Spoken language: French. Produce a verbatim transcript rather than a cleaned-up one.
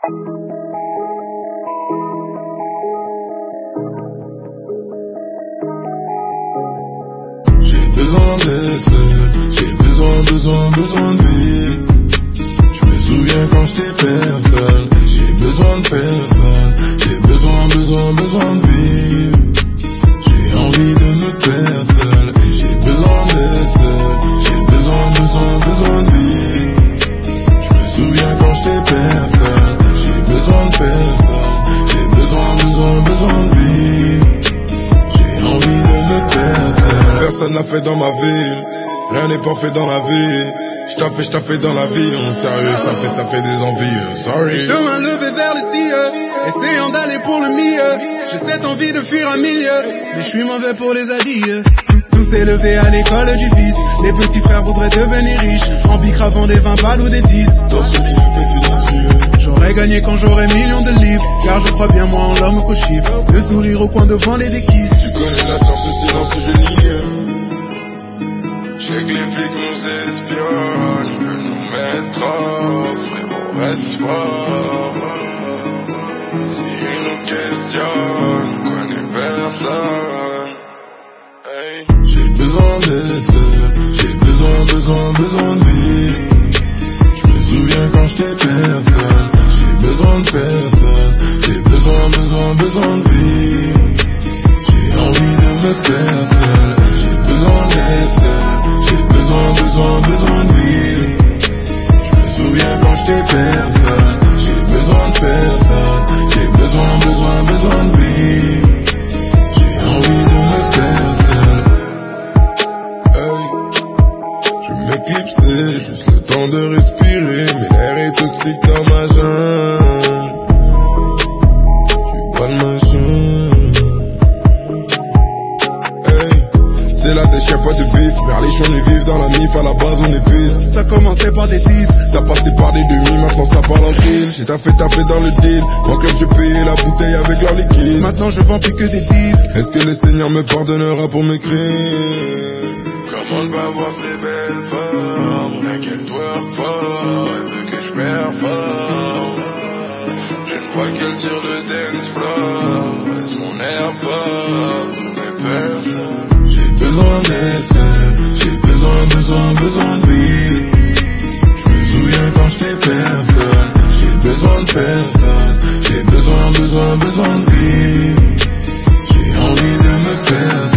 J'ai besoin d'être seul, j'ai besoin, besoin, besoin de vivre. Je me souviens quand j'étais personne, j'ai besoin de personne. J'ai besoin, besoin, besoin de vivre. J'ai envie de me perdre seul, et j'ai besoin d'être seul. J'ai besoin, besoin, besoin de vivre. Je me souviens quand j'étais personne, j'ai besoin de personne. J'ai besoin, besoin, besoin de vivre. J'ai envie de me perdre seul. Personne n'a fait dans ma ville, rien n'est parfait dans la vie. J't'ai fait, fait dans la vie, on sérieux, ça fait, ça fait des envies, sorry. Deux mains levées vers le ciel, essayant d'aller pour le milieu. J'ai cette envie de fuir un milieu, mais je suis mauvais pour les adieux. Tous s'élever à l'école du vice, les petits frères voudraient devenir riches, en bicravant des vingt balles ou des dix. Dans ce livre finissue, j'aurais gagné quand j'aurais millions de livres, car je crois bien moi en l'homme qu'au chiffre. Le sourire au coin devant les déquisses. Tu connais la science, le silence, je nie. J'ai que les flics nous espionnent, ils veulent nous mettre off, frérot reste fort. S'ils nous questionnent, on connaît personne. Hey. J'ai besoin d'être seul, j'ai besoin, besoin, besoin de vivre. Je me souviens quand j'étais personne, j'ai besoin de personne. J'ai besoin, besoin, besoin de vivre. J'ai envie de me perdre seul, j'ai besoin d'être seul. J'ai besoin, besoin, besoin de vivre. Je me souviens quand j'étais personne, j'ai besoin de personne. J'ai besoin, besoin, besoin de vivre. J'ai envie de me perdre seul. Hey. Je m'éclipser, juste le temps de respirer, mais l'air est toxique dans ma jungle. Je vois le machin. C'est la déchet, pas de bif. Merlich, on est vif dans la mif, à la base on est pisse. Ça commençait par des dix, ça passait par des demi, maintenant ça parle en drill. J'ai taffé, taffé dans le deal. En club, je payais la bouteille avec leur liquide. Maintenant je vends plus que des disques. Est-ce que le Seigneur me pardonnera pour mes crimes? Comment ne pas voir ces belles formes? Rien qu'elle twerk fort, elle veut que je performe. Je ne vois qu'elle sur le dance floor. Est-ce mon air fort? Je n'ai personne. J'ai besoin d'être seul, j'ai besoin, besoin, besoin de vivre. Je me souviens quand j'étais personne, j'ai besoin de personne. J'ai besoin, besoin, besoin de vivre. J'ai envie de me perdre.